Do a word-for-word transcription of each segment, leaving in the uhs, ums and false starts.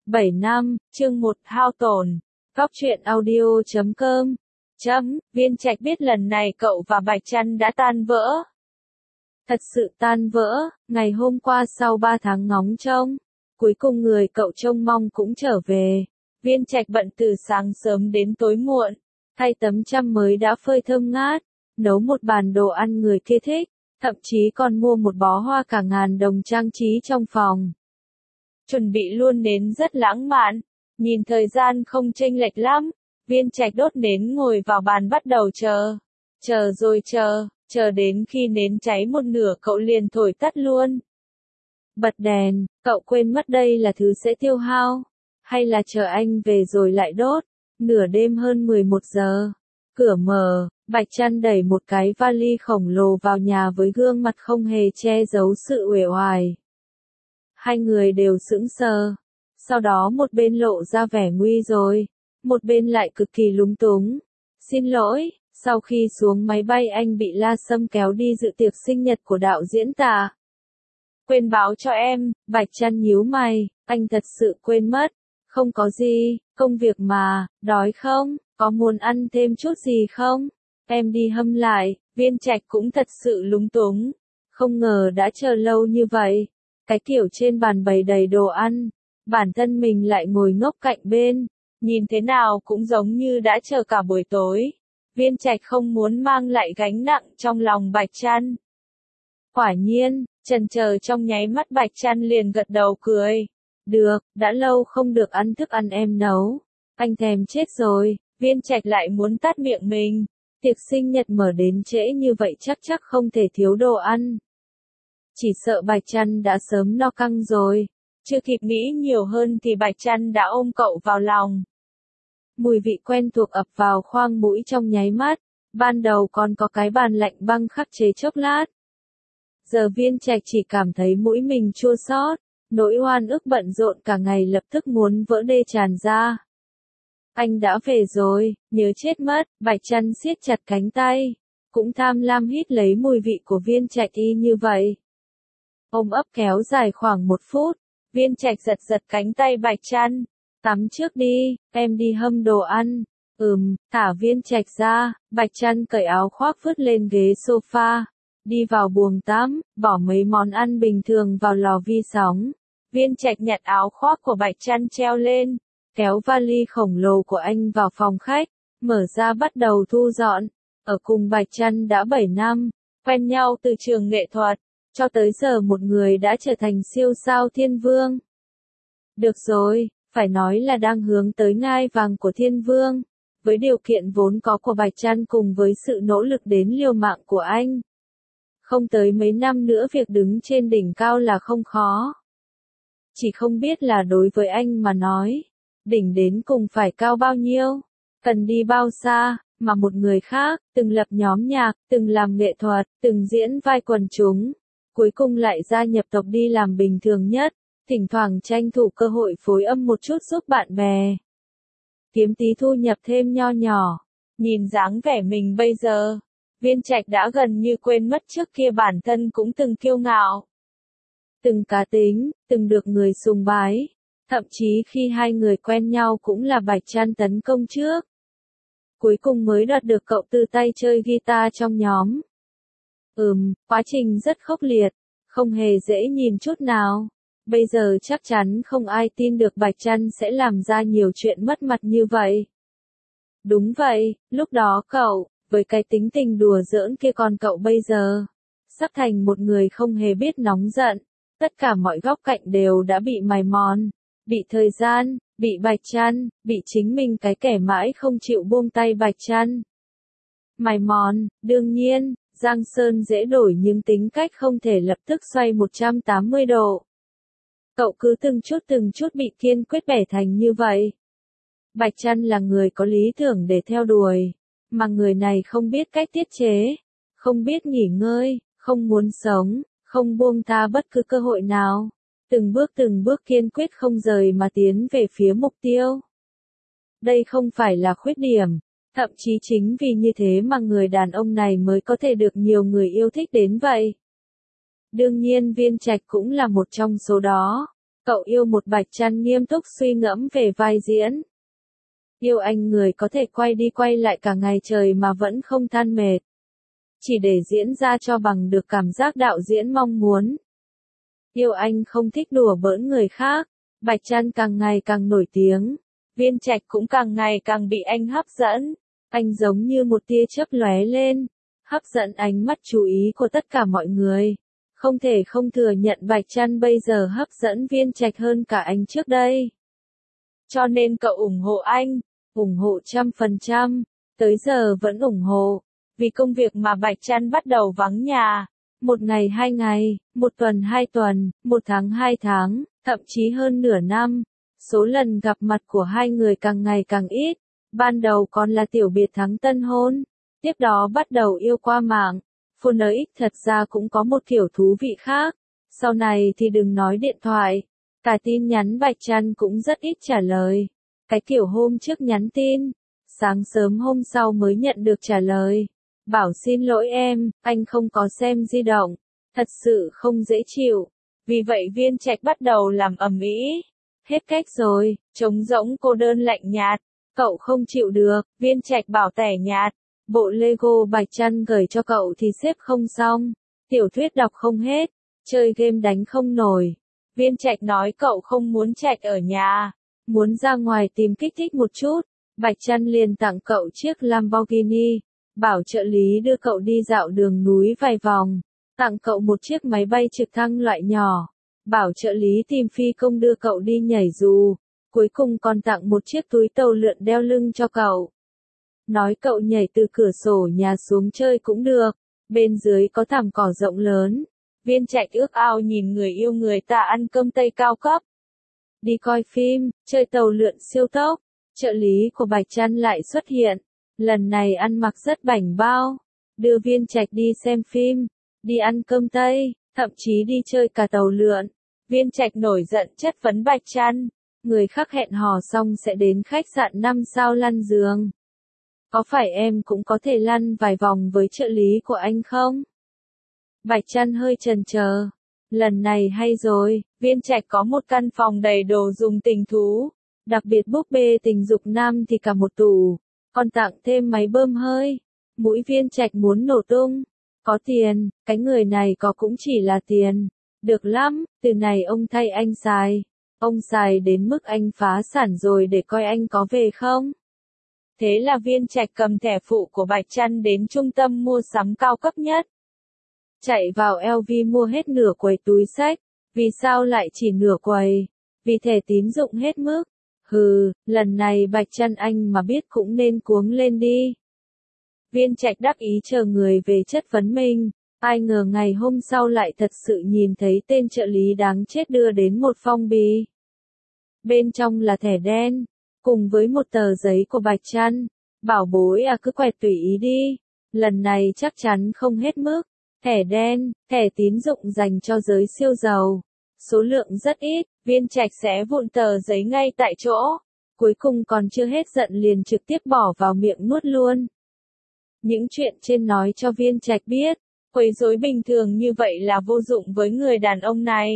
bảy năm, chương một hao tổn. Góc truyện audio chấm com. Chấm, Viên Trạch biết lần này cậu và Bạch Trăn đã tan vỡ. Thật sự tan vỡ, ngày hôm qua sau ba tháng ngóng trông, cuối cùng người cậu trông mong cũng trở về. Viên Trạch bận từ sáng sớm đến tối muộn, thay tấm chăn mới đã phơi thơm ngát, nấu một bàn đồ ăn người kia thích, thậm chí còn mua một bó hoa cả ngàn đồng trang trí trong phòng. Chuẩn bị luôn nến rất lãng mạn, nhìn thời gian không chênh lệch lắm, Viên Trạch đốt nến ngồi vào bàn bắt đầu chờ. Chờ rồi chờ, chờ đến khi nến cháy một nửa cậu liền thổi tắt luôn. Bật đèn, cậu quên mất đây là thứ sẽ tiêu hao, hay là chờ anh về rồi lại đốt. Nửa đêm hơn mười một giờ, cửa mở, Bạch Trăn đẩy một cái vali khổng lồ vào nhà với gương mặt không hề che giấu sự uể oải. Hai người đều sững sờ, sau đó một bên lộ ra vẻ nguy rồi, một bên lại cực kỳ lúng túng. Xin lỗi, sau khi xuống máy bay anh bị La Sâm kéo đi dự tiệc sinh nhật của đạo diễn Tạ. Quên báo cho em, Bạch Trăn nhíu mày, anh thật sự quên mất. Không có gì, công việc mà, đói không, có muốn ăn thêm chút gì không? Em đi hâm lại. Viên Trạch cũng thật sự lúng túng, không ngờ đã chờ lâu như vậy. Cái kiểu trên bàn bày đầy đồ ăn, bản thân mình lại ngồi ngốc cạnh bên, nhìn thế nào cũng giống như đã chờ cả buổi tối. Viên Trạch không muốn mang lại gánh nặng trong lòng Bạch Trăn. Quả nhiên, chần chờ trong nháy mắt Bạch Trăn liền gật đầu cười. Được, đã lâu không được ăn thức ăn em nấu. Anh thèm chết rồi. Viên Trạch lại muốn tát miệng mình. Tiệc sinh nhật mở đến trễ như vậy chắc chắc không thể thiếu đồ ăn. Chỉ sợ Bạch Trăn đã sớm no căng rồi. Chưa kịp nghĩ nhiều hơn thì Bạch Trăn đã ôm cậu vào lòng. Mùi vị quen thuộc ập vào khoang mũi trong nháy mắt. Ban đầu còn có cái bàn lạnh băng khắc chế chốc lát. Giờ Viên Trạch chỉ cảm thấy mũi mình chua xót. Nỗi oan ức bận rộn cả ngày lập tức muốn vỡ đê tràn ra. Anh đã về rồi, nhớ chết mất. Bạch Trăn siết chặt cánh tay, cũng tham lam hít lấy mùi vị của Viên Trạch y như vậy. Ôm ấp kéo dài khoảng một phút, Viên Trạch giật giật cánh tay Bạch Trăn. Tắm trước đi, em đi hâm đồ ăn. Ừm, thả Viên Trạch ra, Bạch Trăn cởi áo khoác vứt lên ghế sofa, đi vào buồng tắm, bỏ mấy món ăn bình thường vào lò vi sóng. Viên Trạch nhặt áo khoác của Bạch Trăn treo lên, kéo vali khổng lồ của anh vào phòng khách, mở ra bắt đầu thu dọn. Ở cùng Bạch Trăn đã bảy năm, quen nhau từ trường nghệ thuật, cho tới giờ một người đã trở thành siêu sao thiên vương. Được rồi, phải nói là đang hướng tới ngai vàng của thiên vương, với điều kiện vốn có của Bạch Trăn cùng với sự nỗ lực đến liều mạng của anh. Không tới mấy năm nữa việc đứng trên đỉnh cao là không khó. Chỉ không biết là đối với anh mà nói, đỉnh đến cùng phải cao bao nhiêu, cần đi bao xa, mà một người khác, từng lập nhóm nhạc, từng làm nghệ thuật, từng diễn vai quần chúng, cuối cùng lại gia nhập tộc đi làm bình thường nhất, thỉnh thoảng tranh thủ cơ hội phối âm một chút giúp bạn bè. Kiếm tí thu nhập thêm nho nhỏ, nhìn dáng vẻ mình bây giờ, Viên Trạch đã gần như quên mất trước kia bản thân cũng từng kiêu ngạo. Từng cá tính, từng được người sùng bái, thậm chí khi hai người quen nhau cũng là Bạch Trăn tấn công trước. Cuối cùng mới đoạt được cậu từ tay chơi guitar trong nhóm. Ừm, quá trình rất khốc liệt, không hề dễ nhìn chút nào. Bây giờ chắc chắn không ai tin được Bạch Trăn sẽ làm ra nhiều chuyện mất mặt như vậy. Đúng vậy, lúc đó cậu, với cái tính tình đùa giỡn kia còn cậu bây giờ, sắp thành một người không hề biết nóng giận. Tất cả mọi góc cạnh đều đã bị mài mòn, bị thời gian, bị Bạch Trăn, bị chính mình cái kẻ mãi không chịu buông tay Bạch Trăn. Mài mòn, đương nhiên, Giang Sơn dễ đổi nhưng tính cách không thể lập tức xoay một trăm tám mươi độ. Cậu cứ từng chút từng chút bị kiên quyết bẻ thành như vậy. Bạch Trăn là người có lý tưởng để theo đuổi, mà người này không biết cách tiết chế, không biết nghỉ ngơi, không muốn sống. Không buông tha bất cứ cơ hội nào, từng bước từng bước kiên quyết không rời mà tiến về phía mục tiêu. Đây không phải là khuyết điểm, thậm chí chính vì như thế mà người đàn ông này mới có thể được nhiều người yêu thích đến vậy. Đương nhiên Viên Trạch cũng là một trong số đó. Cậu yêu một Bạch Trăn nghiêm túc suy ngẫm về vai diễn. Yêu anh người có thể quay đi quay lại cả ngày trời mà vẫn không than mệt. Chỉ để diễn ra cho bằng được cảm giác đạo diễn mong muốn. Yêu anh không thích đùa bỡn người khác. Bạch Trăn càng ngày càng nổi tiếng. Viên Trạch cũng càng ngày càng bị anh hấp dẫn. Anh giống như một tia chớp lóe lên, hấp dẫn ánh mắt chú ý của tất cả mọi người. Không thể không thừa nhận Bạch Trăn bây giờ hấp dẫn Viên Trạch hơn cả anh trước đây. Cho nên cậu ủng hộ anh, ủng hộ trăm phần trăm, tới giờ vẫn ủng hộ. Vì công việc mà Bạch Trăn bắt đầu vắng nhà. Một ngày hai ngày, một tuần hai tuần, một tháng hai tháng, thậm chí hơn nửa năm. Số lần gặp mặt của hai người càng ngày càng ít. Ban đầu còn là tiểu biệt thắng tân hôn. Tiếp đó bắt đầu yêu qua mạng. Phone X thật ra cũng có một kiểu thú vị khác. Sau này thì đừng nói điện thoại. Cả tin nhắn Bạch Trăn cũng rất ít trả lời. Cái kiểu hôm trước nhắn tin. Sáng sớm hôm sau mới nhận được trả lời. Bảo xin lỗi em, anh không có xem di động. Thật sự không dễ chịu. Vì vậy Viên Trạch bắt đầu làm ầm ĩ. Hết cách rồi, trống rỗng cô đơn lạnh nhạt. Cậu không chịu được, Viên Trạch bảo tẻ nhạt. Bộ Lego Bạch Trăn gửi cho cậu thì xếp không xong. Tiểu thuyết đọc không hết. Chơi game đánh không nổi. Viên Trạch nói cậu không muốn Trạch ở nhà. Muốn ra ngoài tìm kích thích một chút. Bạch Trăn liền tặng cậu chiếc Lamborghini. Bảo trợ lý đưa cậu đi dạo đường núi vài vòng. Tặng cậu một chiếc máy bay trực thăng loại nhỏ. Bảo trợ lý tìm phi công đưa cậu đi nhảy dù. Cuối cùng còn tặng một chiếc túi tàu lượn đeo lưng cho cậu. Nói cậu nhảy từ cửa sổ nhà xuống chơi cũng được. Bên dưới có thảm cỏ rộng lớn. Viên Trạch ước ao nhìn người yêu người ta ăn cơm Tây cao cấp. Đi coi phim, chơi tàu lượn siêu tốc. Trợ lý của Bạch Trăn lại xuất hiện. Lần này ăn mặc rất bảnh bao. Đưa Viên Trạch đi xem phim. Đi ăn cơm Tây. Thậm chí đi chơi cả tàu lượn. Viên Trạch nổi giận chất vấn Bạch Trăn. Người khác hẹn hò xong sẽ đến khách sạn năm sao lăn giường. Có phải em cũng có thể lăn vài vòng với trợ lý của anh không? Bạch Trăn hơi chần chờ. Lần này hay rồi, Viên Trạch có một căn phòng đầy đồ dùng tình thú. Đặc biệt búp bê tình dục nam thì cả một tủ. Còn tặng thêm máy bơm hơi. Mũi Viên Trạch muốn nổ tung. Có tiền, cái người này có cũng chỉ là tiền. Được lắm, từ này ông thay anh xài. Ông xài đến mức anh phá sản rồi để coi anh có về không? Thế là Viên Trạch cầm thẻ phụ của Bạch Trăn đến trung tâm mua sắm cao cấp nhất. Chạy vào L V mua hết nửa quầy túi xách. Vì sao lại chỉ nửa quầy? Vì thẻ tín dụng hết mức. Hừ, lần này Bạch Trăn anh mà biết cũng nên cuống lên đi. Viên Trạch đắc ý chờ người về chất vấn mình. Ai ngờ ngày hôm sau lại thật sự nhìn thấy tên trợ lý đáng chết đưa đến một phong bì. Bên trong là thẻ đen, cùng với một tờ giấy của Bạch Trăn. Bảo bối à, cứ quẹt tùy ý đi. Lần này chắc chắn không hết mức. Thẻ đen, thẻ tín dụng dành cho giới siêu giàu. Số lượng rất ít, Viên Trạch xé vụn tờ giấy ngay tại chỗ. Cuối cùng còn chưa hết giận liền trực tiếp bỏ vào miệng nuốt luôn. Những chuyện trên nói cho Viên Trạch biết. Quấy rối bình thường như vậy là vô dụng với người đàn ông này.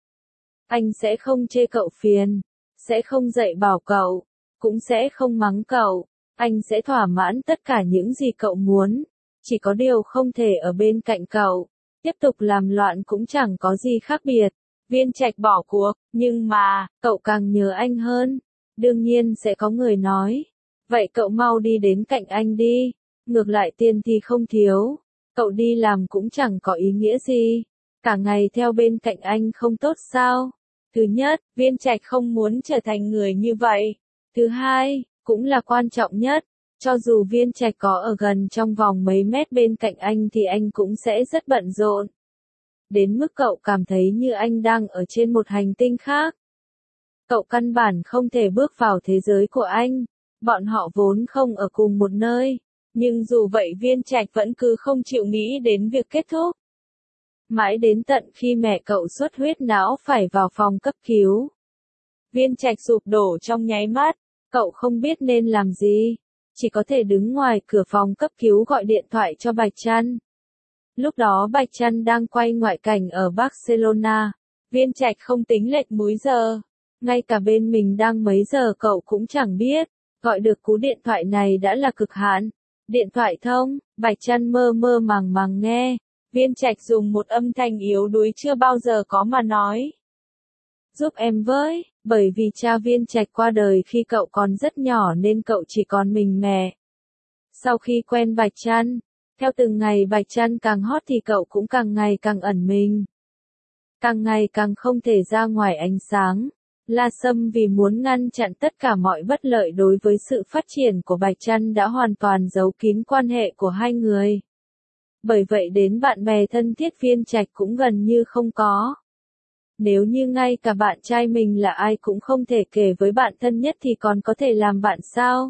Anh sẽ không chê cậu phiền, sẽ không dạy bảo cậu, cũng sẽ không mắng cậu. Anh sẽ thỏa mãn tất cả những gì cậu muốn. Chỉ có điều không thể ở bên cạnh cậu. Tiếp tục làm loạn cũng chẳng có gì khác biệt. Viên Trạch bỏ cuộc, nhưng mà, cậu càng nhớ anh hơn. Đương nhiên sẽ có người nói. Vậy cậu mau đi đến cạnh anh đi. Ngược lại tiền thì không thiếu. Cậu đi làm cũng chẳng có ý nghĩa gì. Cả ngày theo bên cạnh anh không tốt sao? Thứ nhất, Viên Trạch không muốn trở thành người như vậy. Thứ hai, cũng là quan trọng nhất. Cho dù Viên Trạch có ở gần trong vòng mấy mét bên cạnh anh thì anh cũng sẽ rất bận rộn. Đến mức cậu cảm thấy như anh đang ở trên một hành tinh khác. Cậu căn bản không thể bước vào thế giới của anh. Bọn họ vốn không ở cùng một nơi. Nhưng dù vậy Viên Trạch vẫn cứ không chịu nghĩ đến việc kết thúc. Mãi đến tận khi mẹ cậu xuất huyết não phải vào phòng cấp cứu. Viên Trạch sụp đổ trong nháy mắt. Cậu không biết nên làm gì. Chỉ có thể đứng ngoài cửa phòng cấp cứu gọi điện thoại cho Bạch Trăn. Lúc đó Bạch Trăn đang quay ngoại cảnh ở Barcelona. Viên Trạch không tính lệch múi giờ. Ngay cả bên mình đang mấy giờ cậu cũng chẳng biết. Gọi được cú điện thoại này đã là cực hạn. Điện thoại thông, Bạch Trăn mơ mơ màng màng nghe. Viên Trạch dùng một âm thanh yếu đuối chưa bao giờ có mà nói. Giúp em với, bởi vì cha Viên Trạch qua đời khi cậu còn rất nhỏ nên cậu chỉ còn mình mẹ. Sau khi quen Bạch Trăn, theo từng ngày Bạch Trăn càng hot thì cậu cũng càng ngày càng ẩn mình. Càng ngày càng không thể ra ngoài ánh sáng. La Sâm vì muốn ngăn chặn tất cả mọi bất lợi đối với sự phát triển của Bạch Trăn đã hoàn toàn giấu kín quan hệ của hai người. Bởi vậy đến bạn bè thân thiết Viên Trạch cũng gần như không có. Nếu như ngay cả bạn trai mình là ai cũng không thể kể với bạn thân nhất thì còn có thể làm bạn sao?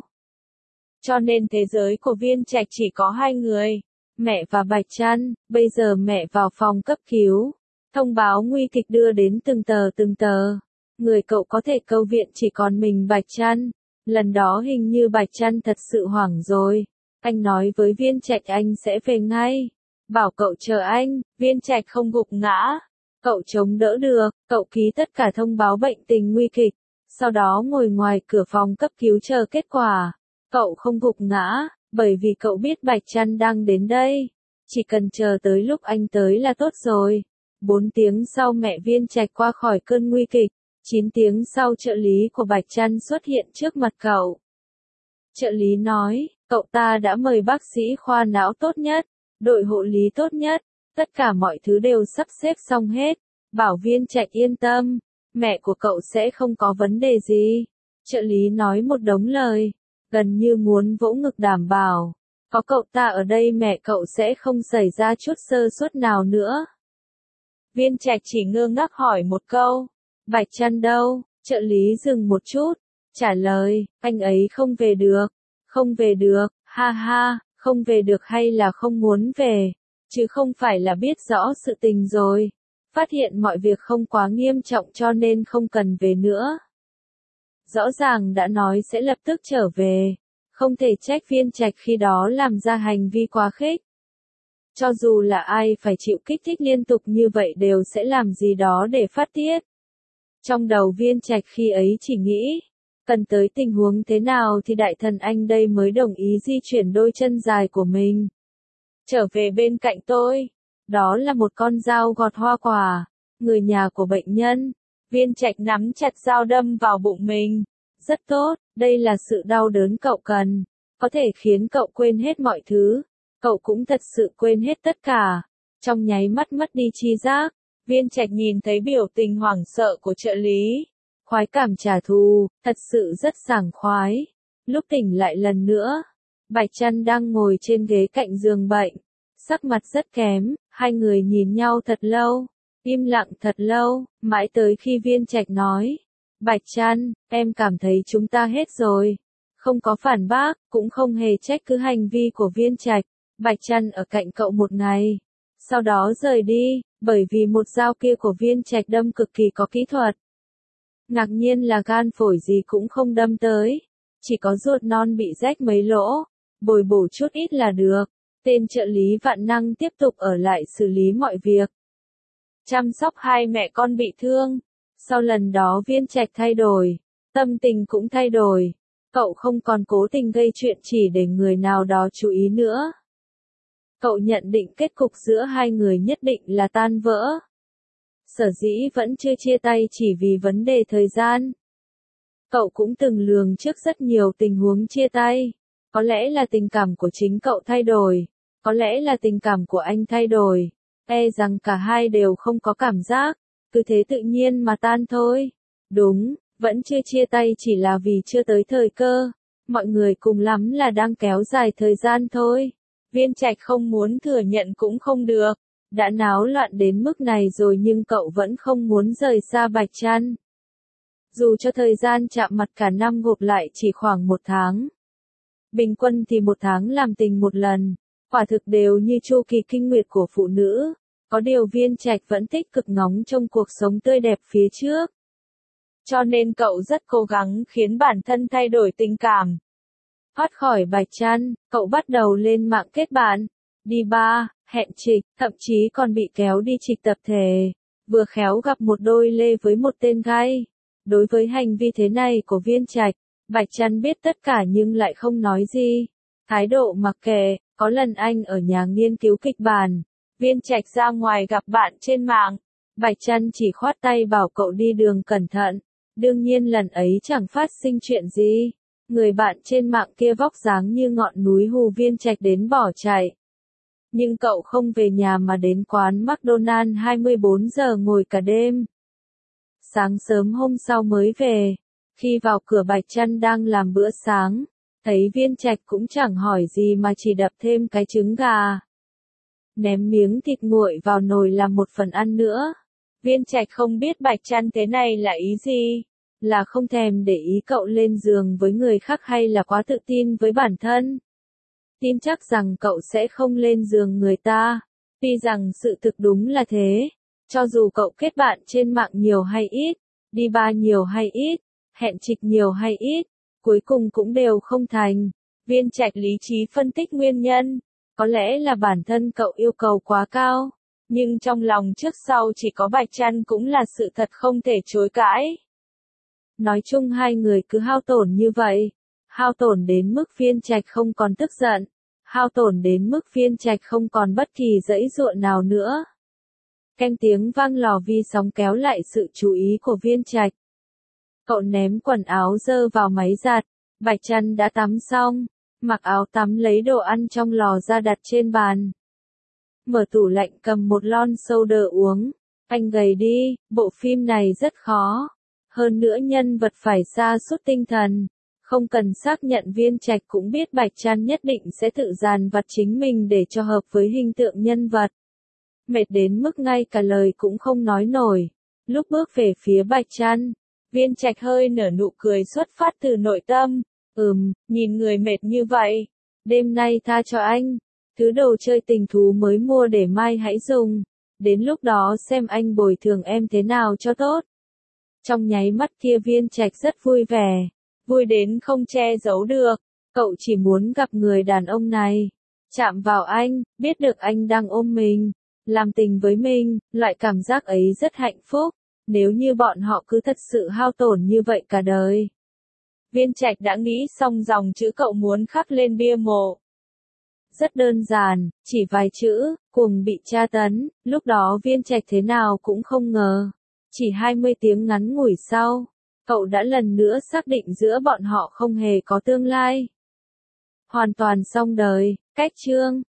Cho nên thế giới của Viên Trạch chỉ có hai người, mẹ và Bạch Trăn. Bây giờ mẹ vào phòng cấp cứu. Thông báo nguy kịch đưa đến từng tờ từng tờ. Người cậu có thể câu viện chỉ còn mình Bạch Trăn. Lần đó hình như Bạch Trăn thật sự hoảng rồi. Anh nói với Viên Trạch anh sẽ về ngay. Bảo cậu chờ anh, Viên Trạch không gục ngã. Cậu chống đỡ được, cậu ký tất cả thông báo bệnh tình nguy kịch. Sau đó ngồi ngoài cửa phòng cấp cứu chờ kết quả. Cậu không gục ngã, bởi vì cậu biết Bạch Trăn đang đến đây. Chỉ cần chờ tới lúc anh tới là tốt rồi. Bốn tiếng sau mẹ Viên Trạch qua khỏi cơn nguy kịch. Chín tiếng sau trợ lý của Bạch Trăn xuất hiện trước mặt cậu. Trợ lý nói, cậu ta đã mời bác sĩ khoa não tốt nhất, đội hộ lý tốt nhất, tất cả mọi thứ đều sắp xếp xong hết. Bảo Viên Trạch yên tâm, mẹ của cậu sẽ không có vấn đề gì. Trợ lý nói một đống lời, gần như muốn vỗ ngực đảm bảo. Có cậu ta ở đây mẹ cậu sẽ không xảy ra chút sơ suất nào nữa. Viên Trạch chỉ ngơ ngác hỏi một câu. Bạch Trăn đâu? Trợ lý dừng một chút. Trả lời, anh ấy không về được. Không về được, ha ha, không về được hay là không muốn về. Chứ không phải là biết rõ sự tình rồi. Phát hiện mọi việc không quá nghiêm trọng cho nên không cần về nữa. Rõ ràng đã nói sẽ lập tức trở về. Không thể trách Viên Trạch khi đó làm ra hành vi quá khích. Cho dù là ai phải chịu kích thích liên tục như vậy đều sẽ làm gì đó để phát tiết. Trong đầu Viên Trạch khi ấy chỉ nghĩ, cần tới tình huống thế nào thì đại thần anh đây mới đồng ý di chuyển đôi chân dài của mình. Trở về bên cạnh tôi. Đó là một con dao gọt hoa quả. Người nhà của bệnh nhân. Viên Trạch nắm chặt dao đâm vào bụng mình. Rất tốt, đây là sự đau đớn cậu cần. Có thể khiến cậu quên hết mọi thứ. Cậu cũng thật sự quên hết tất cả. Trong nháy mắt mất đi tri giác. Viên Trạch nhìn thấy biểu tình hoảng sợ của trợ lý. Khoái cảm trả thù, thật sự rất sảng khoái. Lúc tỉnh lại lần nữa, Bạch Trăn đang ngồi trên ghế cạnh giường bệnh. Sắc mặt rất kém, hai người nhìn nhau thật lâu. Im lặng thật lâu, mãi tới khi Viên Trạch nói. Bạch Trăn, em cảm thấy chúng ta hết rồi. Không có phản bác, cũng không hề trách cứ hành vi của Viên Trạch. Bạch Trăn ở cạnh cậu một ngày. Sau đó rời đi, bởi vì một dao kia của Viên Trạch đâm cực kỳ có kỹ thuật. Ngạc nhiên là gan phổi gì cũng không đâm tới. Chỉ có ruột non bị rách mấy lỗ. Bồi bổ chút ít là được. Tên trợ lý vạn năng tiếp tục ở lại xử lý mọi việc. Chăm sóc hai mẹ con bị thương. Sau lần đó Viên Trạch thay đổi. Tâm tình cũng thay đổi. Cậu không còn cố tình gây chuyện chỉ để người nào đó chú ý nữa. Cậu nhận định kết cục giữa hai người nhất định là tan vỡ. Sở dĩ vẫn chưa chia tay chỉ vì vấn đề thời gian. Cậu cũng từng lường trước rất nhiều tình huống chia tay. Có lẽ là tình cảm của chính cậu thay đổi. Có lẽ là tình cảm của anh thay đổi. E rằng cả hai đều không có cảm giác. Cứ thế tự nhiên mà tan thôi. Đúng, vẫn chưa chia tay chỉ là vì chưa tới thời cơ. Mọi người cùng lắm là đang kéo dài thời gian thôi. Viên Trạch không muốn thừa nhận cũng không được. Đã náo loạn đến mức này rồi nhưng cậu vẫn không muốn rời xa Bạch Trăn. Dù cho thời gian chạm mặt cả năm gộp lại chỉ khoảng một tháng. Bình quân thì một tháng làm tình một lần. Quả thực đều như chu kỳ kinh nguyệt của phụ nữ. Có điều Viên Trạch vẫn tích cực ngóng trong cuộc sống tươi đẹp phía trước. Cho nên cậu rất cố gắng khiến bản thân thay đổi tình cảm. Thoát khỏi Bạch Trăn, cậu bắt đầu lên mạng kết bạn, đi bar, hẹn trịch, thậm chí còn bị kéo đi trịch tập thể. vừa khéo gặp một đôi lê với một tên gai. Đối với hành vi thế này của Viên Trạch, Bạch Trăn biết tất cả nhưng lại không nói gì. Thái độ mặc kệ, có lần anh ở nhà nghiên cứu kịch bản, Viên Trạch ra ngoài gặp bạn trên mạng, Bạch Trăn chỉ khoát tay bảo cậu đi đường cẩn thận. Đương nhiên lần ấy chẳng phát sinh chuyện gì. Người bạn trên mạng kia vóc dáng như ngọn núi hù Viên Trạch đến bỏ chạy. Nhưng cậu không về nhà mà đến quán McDonald's hai mươi bốn giờ ngồi cả đêm. Sáng sớm hôm sau mới về. Khi vào cửa Bạch Trăn đang làm bữa sáng, thấy Viên Trạch cũng chẳng hỏi gì mà chỉ đập thêm cái trứng gà. Ném miếng thịt nguội vào nồi làm một phần ăn nữa. Viên Trạch không biết Bạch Trăn thế này là ý gì. Là không thèm để ý cậu lên giường với người khác hay là quá tự tin với bản thân. Tin chắc rằng cậu sẽ không lên giường người ta. Tuy rằng sự thực đúng là thế. Cho dù cậu kết bạn trên mạng nhiều hay ít, đi bar nhiều hay ít, hẹn trịch nhiều hay ít, cuối cùng cũng đều không thành. Viên Trạch lý trí phân tích nguyên nhân. Có lẽ là bản thân cậu yêu cầu quá cao. Nhưng trong lòng trước sau chỉ có Bạch Trăn cũng là sự thật không thể chối cãi. Nói chung hai người cứ hao tổn như vậy. Hao tổn đến mức Viên Trạch không còn tức giận. Hao tổn đến mức Viên Trạch không còn bất kỳ dãy dụa nào nữa. Canh tiếng vang lò vi sóng kéo lại sự chú ý của Viên Trạch. Cậu ném quần áo dơ vào máy giặt. Bạch Trăn đã tắm xong. Mặc áo tắm lấy đồ ăn trong lò ra đặt trên bàn. Mở tủ lạnh cầm một lon soda uống. Anh gầy đi, bộ phim này rất khó. Hơn nữa nhân vật phải sa sút tinh thần. Không cần xác nhận Viên Trạch cũng biết Bạch Trăn nhất định sẽ tự dàn vặt chính mình để cho hợp với hình tượng nhân vật. Mệt đến mức ngay cả lời cũng không nói nổi. Lúc bước về phía Bạch Trăn, Viên Trạch hơi nở nụ cười xuất phát từ nội tâm. Ừm, nhìn người mệt như vậy. Đêm nay tha cho anh. Thứ đồ chơi tình thú mới mua để mai hãy dùng. Đến lúc đó xem anh bồi thường em thế nào cho tốt. Trong nháy mắt kia Viên Trạch rất vui vẻ. Vui đến không che giấu được. Cậu chỉ muốn gặp người đàn ông này. Chạm vào anh, biết được anh đang ôm mình. Làm tình với mình, loại cảm giác ấy rất hạnh phúc. Nếu như bọn họ cứ thật sự hao tổn như vậy cả đời. Viên Trạch đã nghĩ xong dòng chữ cậu muốn khắc lên bia mộ. Rất đơn giản, chỉ vài chữ, cùng bị tra tấn. Lúc đó Viên Trạch thế nào cũng không ngờ. Chỉ hai mươi tiếng ngắn ngủi sau, cậu đã lần nữa xác định giữa bọn họ không hề có tương lai. Hoàn toàn xong đời, cách chương.